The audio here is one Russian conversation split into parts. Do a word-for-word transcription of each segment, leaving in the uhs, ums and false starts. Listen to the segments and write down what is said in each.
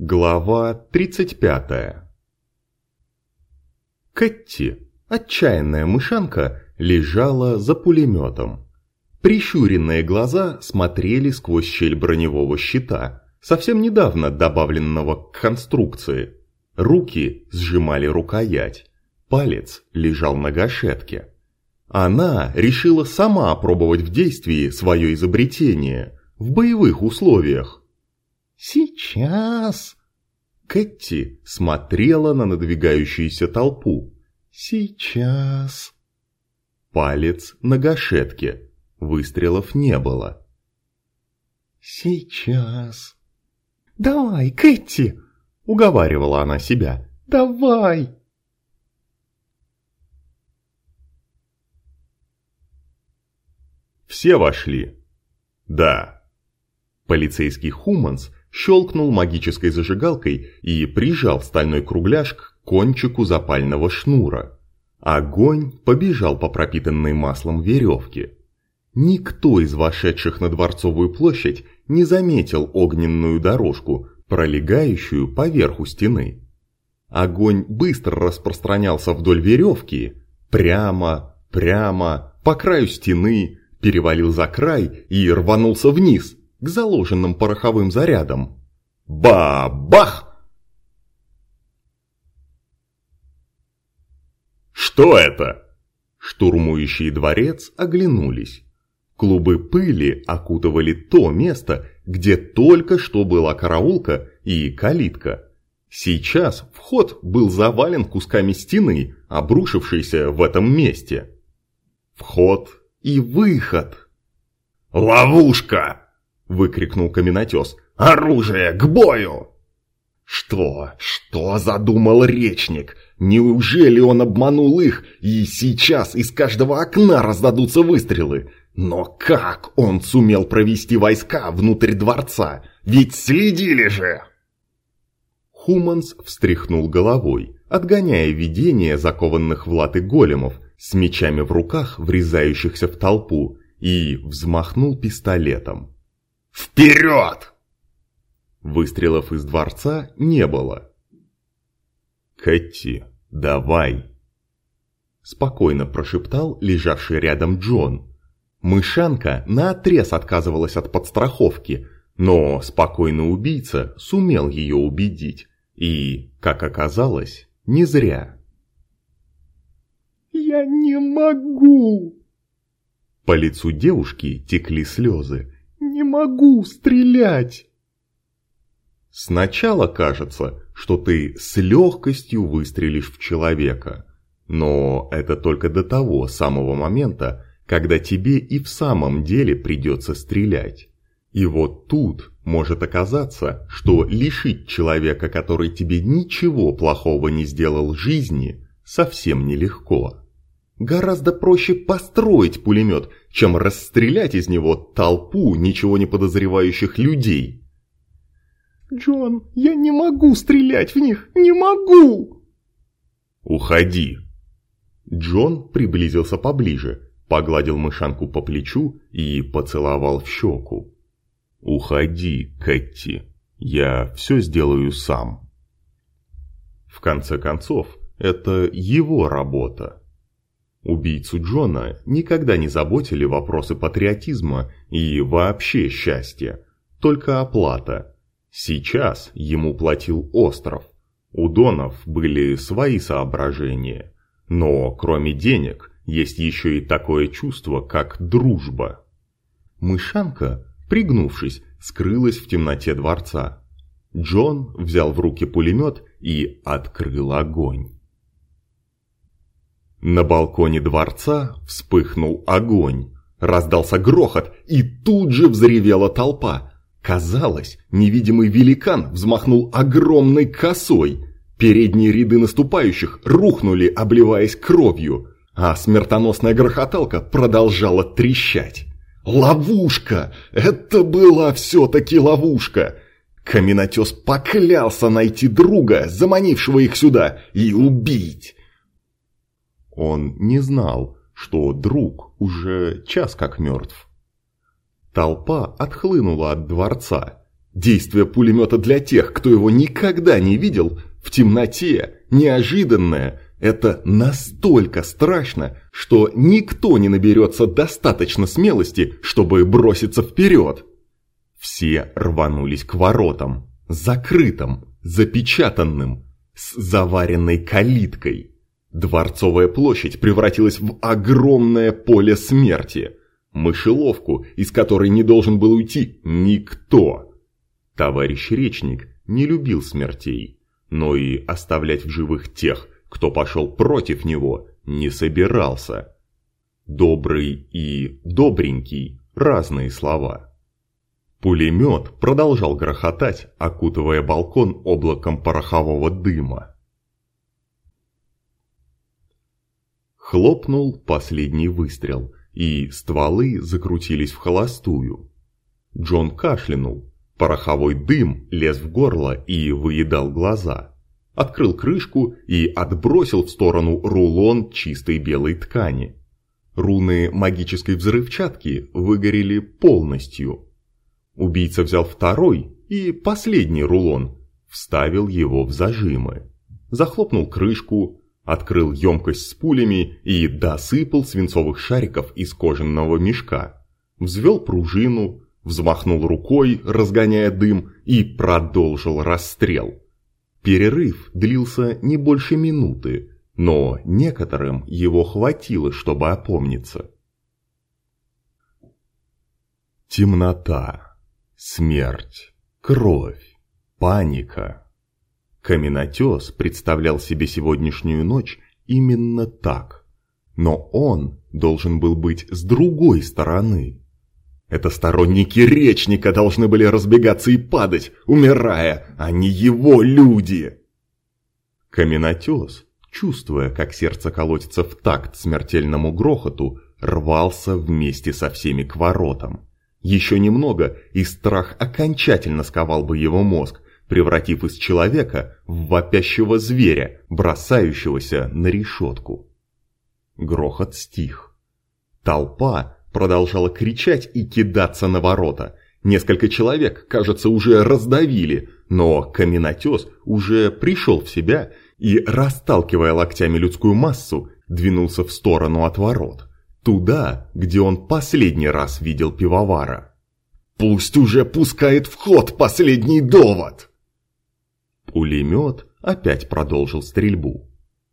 Глава тридцать пятая. Кэтти, отчаянная мышанка, лежала за пулеметом. Прищуренные глаза смотрели сквозь щель броневого щита, совсем недавно добавленного к конструкции. Руки сжимали рукоять, палец лежал на гашетке. Она решила сама опробовать в действии свое изобретение в боевых условиях. «Сейчас!» Кэтти смотрела на надвигающуюся толпу. «Сейчас!» Палец на гашетке. Выстрелов не было. «Сейчас!» «Давай, Кэтти!» — уговаривала она себя. «Давай!» Все вошли. Да. Полицейский Хуманс щелкнул магической зажигалкой и прижал стальной кругляш к кончику запального шнура. Огонь побежал по пропитанной маслом веревке. Никто из вошедших на Дворцовую площадь не заметил огненную дорожку, пролегающую по верху стены. Огонь быстро распространялся вдоль веревки, прямо, прямо, по краю стены, перевалил за край и рванулся вниз, к заложенным пороховым зарядам. Ба-бах! Что это? Штурмующие дворец оглянулись. Клубы пыли окутывали то место, где только что была караулка и калитка. Сейчас вход был завален кусками стены, обрушившейся в этом месте. Вход и выход. «Ловушка!» — выкрикнул каменотес. «Оружие, к бою!» Что? Что задумал речник? Неужели он обманул их, и сейчас из каждого окна раздадутся выстрелы? Но как он сумел провести войска внутрь дворца? Ведь следили же! Хуманс встряхнул головой, отгоняя видение закованных в латы големов с мечами в руках, врезающихся в толпу, и взмахнул пистолетом. «Вперед!» Выстрелов из дворца не было. «Кэтти, давай!» Спокойно прошептал лежавший рядом Джон. Мышанка наотрез отказывалась от подстраховки, но спокойный убийца сумел ее убедить. И, как оказалось, не зря. «Я не могу!» По лицу девушки текли слезы. «Не могу стрелять!» Сначала кажется, что ты с легкостью выстрелишь в человека, но это только до того самого момента, когда тебе и в самом деле придется стрелять. И вот тут может оказаться, что лишить человека, который тебе ничего плохого не сделал жизни, совсем нелегко. Гораздо проще построить пулемет, чем расстрелять из него толпу ничего не подозревающих людей. «Джон, я не могу стрелять в них, не могу!» «Уходи!» Джон приблизился поближе, погладил мышанку по плечу и поцеловал в щеку. «Уходи, Кэтти, я все сделаю сам». В конце концов, это его работа. Убийцу Джона никогда не заботили вопросы патриотизма и вообще счастья, только оплата. Сейчас ему платил остров. У Донов были свои соображения. Но кроме денег есть еще и такое чувство, как дружба. Мышанка, пригнувшись, скрылась в темноте дворца. Джон взял в руки пулемет и открыл огонь. На балконе дворца вспыхнул огонь. Раздался грохот, и тут же взревела толпа. Казалось, невидимый великан взмахнул огромной косой. Передние ряды наступающих рухнули, обливаясь кровью, а смертоносная грохоталка продолжала трещать. Ловушка! Это была все-таки ловушка! Каменотес поклялся найти друга, заманившего их сюда, и убить. Он не знал, что друг уже час как мертв. Толпа отхлынула от дворца. Действие пулемета для тех, кто его никогда не видел, в темноте, неожиданное, это настолько страшно, что никто не наберется достаточно смелости, чтобы броситься вперед. Все рванулись к воротам, закрытым, запечатанным, с заваренной калиткой. Дворцовая площадь превратилась в огромное поле смерти, мышеловку, из которой не должен был уйти никто. Товарищ Речник не любил смертей, но и оставлять в живых тех, кто пошел против него, не собирался. Добрый и добренький – разные слова. Пулемет продолжал грохотать, окутывая балкон облаком порохового дыма. Хлопнул последний выстрел, и стволы закрутились в холостую. Джон кашлянул, пороховой дым лез в горло и выедал глаза. Открыл крышку и отбросил в сторону рулон чистой белой ткани. Руны магической взрывчатки выгорели полностью. Убийца взял второй и последний рулон, вставил его в зажимы. Захлопнул крышку, открыл емкость с пулями и досыпал свинцовых шариков из кожаного мешка. Взвел пружину, взмахнул рукой, разгоняя дым, и продолжил расстрел. Перерыв длился не больше минуты, но некоторым его хватило, чтобы опомниться. Темнота, смерть, кровь, паника. Каменотес представлял себе сегодняшнюю ночь именно так, но он должен был быть с другой стороны. Это сторонники Речника должны были разбегаться и падать, умирая, а не его люди. Каменотес, чувствуя, как сердце колотится в такт смертельному грохоту, рвался вместе со всеми к воротам. Еще немного, и страх окончательно сковал бы его мозг, превратив из человека в вопящего зверя, бросающегося на решетку. Грохот стих. Толпа продолжала кричать и кидаться на ворота. Несколько человек, кажется, уже раздавили, но каменотес уже пришел в себя и, расталкивая локтями людскую массу, двинулся в сторону от ворот, туда, где он последний раз видел пивовара. «Пусть уже пускает в ход последний довод!» Пулемет опять продолжил стрельбу.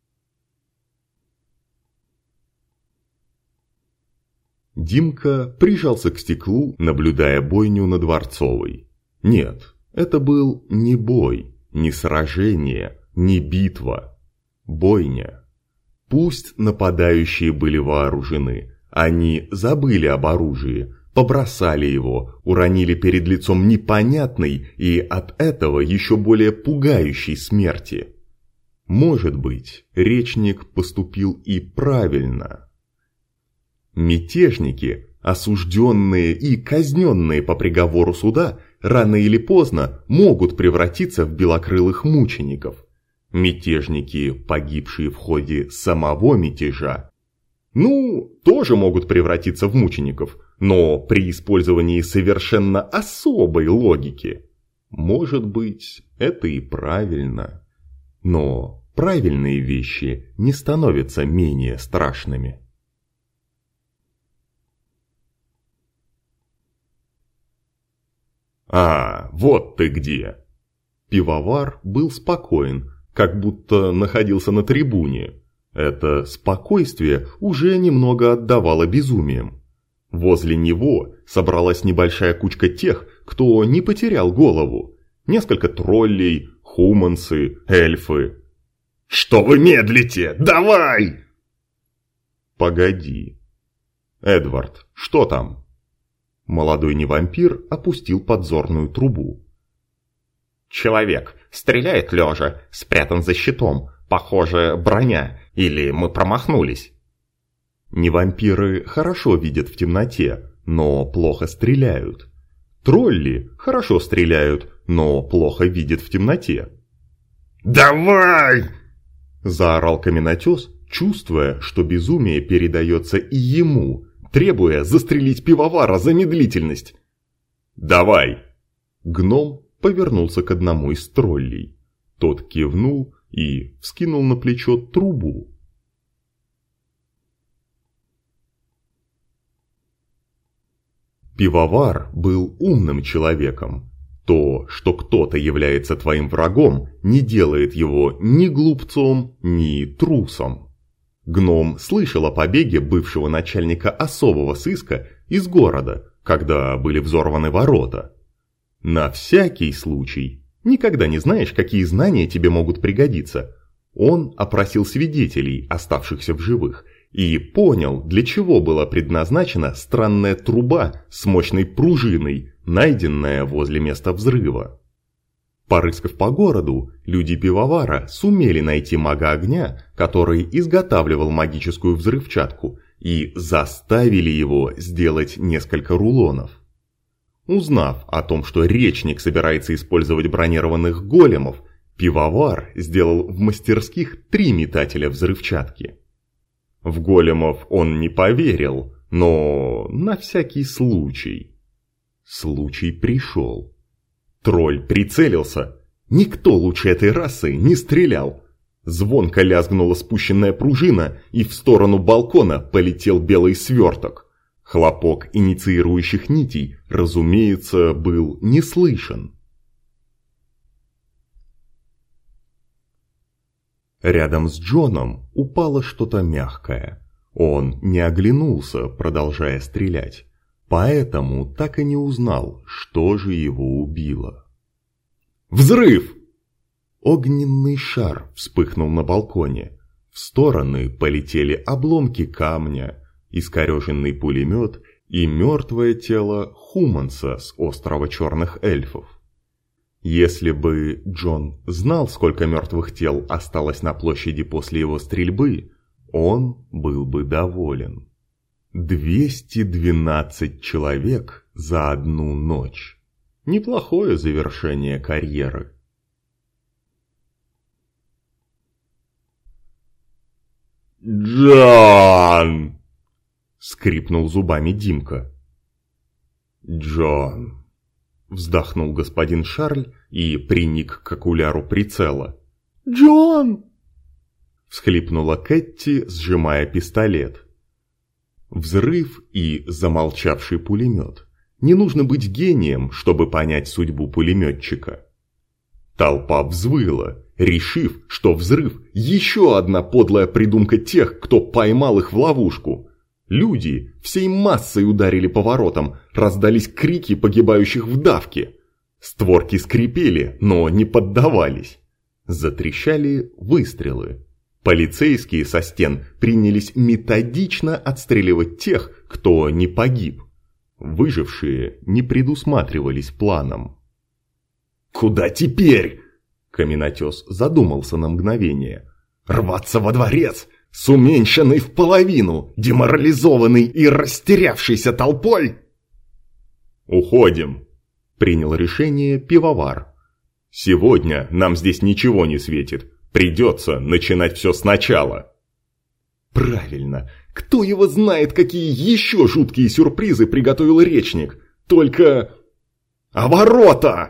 Димка прижался к стеклу, наблюдая бойню на Дворцовой. Нет, это был не бой, не сражение, не битва. Бойня. Пусть нападающие были вооружены, они забыли об оружии, побросали его, уронили перед лицом непонятной и от этого еще более пугающей смерти. Может быть, Речник поступил и правильно. Мятежники, осужденные и казненные по приговору суда, рано или поздно могут превратиться в белокрылых мучеников. Мятежники, погибшие в ходе самого мятежа, ну, тоже могут превратиться в мучеников, но при использовании совершенно особой логики. Может быть, это и правильно. Но правильные вещи не становятся менее страшными. «А, вот ты где!» Пивовар был спокоен, как будто находился на трибуне. Это спокойствие уже немного отдавало безумием. Возле него собралась небольшая кучка тех, кто не потерял голову. Несколько троллей, хуманцы, эльфы. «Что вы медлите? Давай!» «Погоди. Эдвард, что там?» Молодой невампир опустил подзорную трубу. «Человек. Стреляет лежа. Спрятан за щитом. Похоже, броня. Или мы промахнулись?» Невампиры хорошо видят в темноте, но плохо стреляют. Тролли хорошо стреляют, но плохо видят в темноте. «Давай!» – заорал каменотес, чувствуя, что безумие передается и ему, требуя застрелить пивовара за медлительность. «Давай!» Гном повернулся к одному из троллей. Тот кивнул и вскинул на плечо трубу. Пивовар был умным человеком. То, что кто-то является твоим врагом, не делает его ни глупцом, ни трусом. Гном слышал о побеге бывшего начальника особого сыска из города, когда были взорваны ворота. На всякий случай, никогда не знаешь, какие знания тебе могут пригодиться, он опросил свидетелей, оставшихся в живых, и понял, для чего была предназначена странная труба с мощной пружиной, найденная возле места взрыва. Порыскав по городу, люди пивовара сумели найти мага огня, который изготавливал магическую взрывчатку, и заставили его сделать несколько рулонов. Узнав о том, что речник собирается использовать бронированных големов, пивовар сделал в мастерских три метателя взрывчатки. В големов он не поверил, но на всякий случай. Случай пришел. Тролль прицелился. Никто лучше этой расы не стрелял. Звонко лязгнула спущенная пружина, и в сторону балкона полетел белый сверток. Хлопок инициирующих нитей, разумеется, был не слышен. Рядом с Джоном упало что-то мягкое. Он не оглянулся, продолжая стрелять, поэтому так и не узнал, что же его убило. «Взрыв!» Огненный шар вспыхнул на балконе. В стороны полетели обломки камня, искореженный пулемет и мертвое тело Хуманса с острова Черных Эльфов. Если бы Джон знал, сколько мертвых тел осталось на площади после его стрельбы, он был бы доволен. двести двенадцать человек за одну ночь. Неплохое завершение карьеры. «Джон!» — скрипнул зубами Димка. «Джон!» — вздохнул господин Шарль и приник к окуляру прицела. «Джон!» — всхлипнула Кэтти, сжимая пистолет. Взрыв и замолчавший пулемет. Не нужно быть гением, чтобы понять судьбу пулеметчика. Толпа взвыла, решив, что взрыв – еще одна подлая придумка тех, кто поймал их в ловушку. Люди всей массой ударили по воротам, раздались крики погибающих в давке. Створки скрипели, но не поддавались. Затрещали выстрелы. Полицейские со стен принялись методично отстреливать тех, кто не погиб. Выжившие не предусматривались планом. «Куда теперь?» – каменотес задумался на мгновение. «Рваться во дворец с уменьшенной в половину, деморализованной и растерявшейся толпой?» «Уходим», – принял решение пивовар. «Сегодня нам здесь ничего не светит. Придется начинать все сначала». «Правильно. Кто его знает, какие еще жуткие сюрпризы приготовил речник? Только... А ворота!»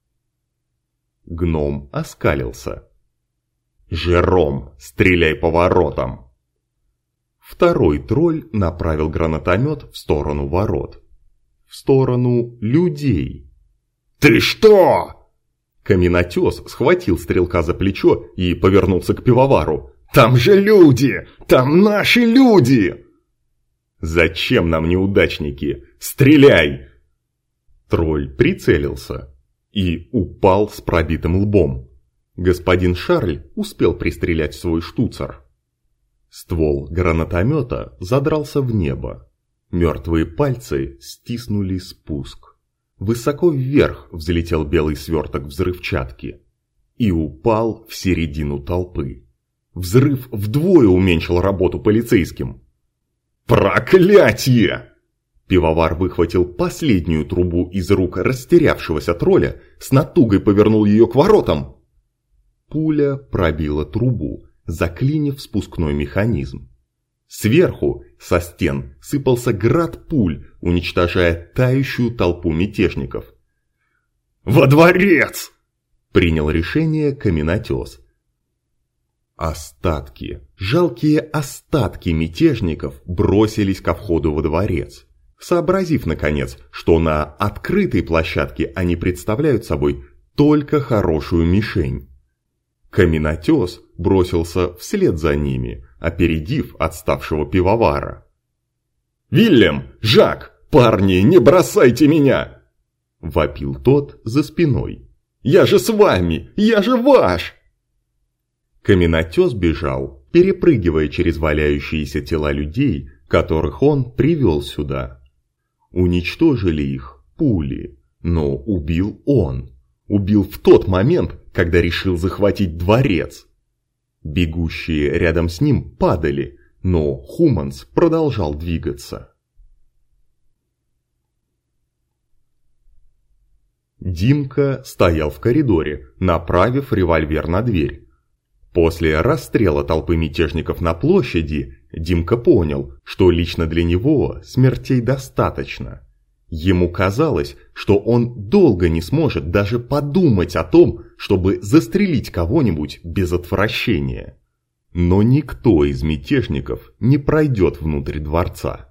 Гном оскалился. «Жером, стреляй по воротам!» Второй тролль направил гранатомет в сторону ворот. В сторону людей. «Ты что?» Каменотес схватил стрелка за плечо и повернулся к пивовару. «Там же люди! Там наши люди!» «Зачем нам неудачники? Стреляй!» Тролль прицелился и упал с пробитым лбом. Господин Шарль успел пристрелять свой штуцер. Ствол гранатомета задрался в небо. Мертвые пальцы стиснули спуск. Высоко вверх взлетел белый сверток взрывчатки и упал в середину толпы. Взрыв вдвое уменьшил работу полицейским. «Проклятье!» Пивовар выхватил последнюю трубу из рук растерявшегося тролля, с натугой повернул ее к воротам. Пуля пробила трубу, заклинив спускной механизм. Сверху, со стен, сыпался град пуль, уничтожая тающую толпу мятежников. «Во дворец!» – принял решение каменотес. Остатки, жалкие остатки мятежников бросились ко входу во дворец, сообразив, наконец, что на открытой площадке они представляют собой только хорошую мишень. Каменотес бросился вслед за ними, опередив отставшего пивовара. «Вильям! Жак! Парни, не бросайте меня!» – вопил тот за спиной. «Я же с вами! Я же ваш!» Каменотес бежал, перепрыгивая через валяющиеся тела людей, которых он привел сюда. Уничтожили их пули, но убил он. Убил в тот момент, когда решил захватить дворец. Бегущие рядом с ним падали, но Хуманс продолжал двигаться. Димка стоял в коридоре, направив револьвер на дверь. После расстрела толпы мятежников на площади, Димка понял, что лично для него смертей достаточно. Ему казалось, что он долго не сможет даже подумать о том, чтобы застрелить кого-нибудь без отвращения. Но никто из мятежников не пройдет внутрь дворца.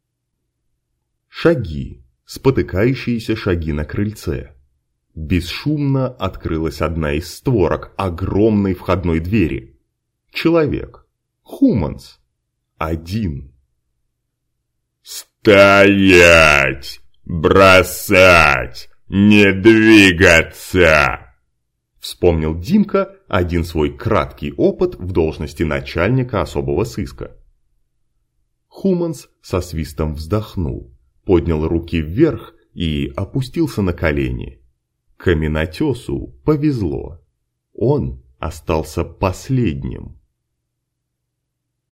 Шаги, спотыкающиеся шаги на крыльце. Бесшумно открылась одна из створок огромной входной двери. Человек. Хуманс. Один. «Стоять! Бросать! Не двигаться!» Вспомнил Димка один свой краткий опыт в должности начальника особого сыска. Хуманс со свистом вздохнул, поднял руки вверх и опустился на колени. Каменотесу повезло. Он остался последним.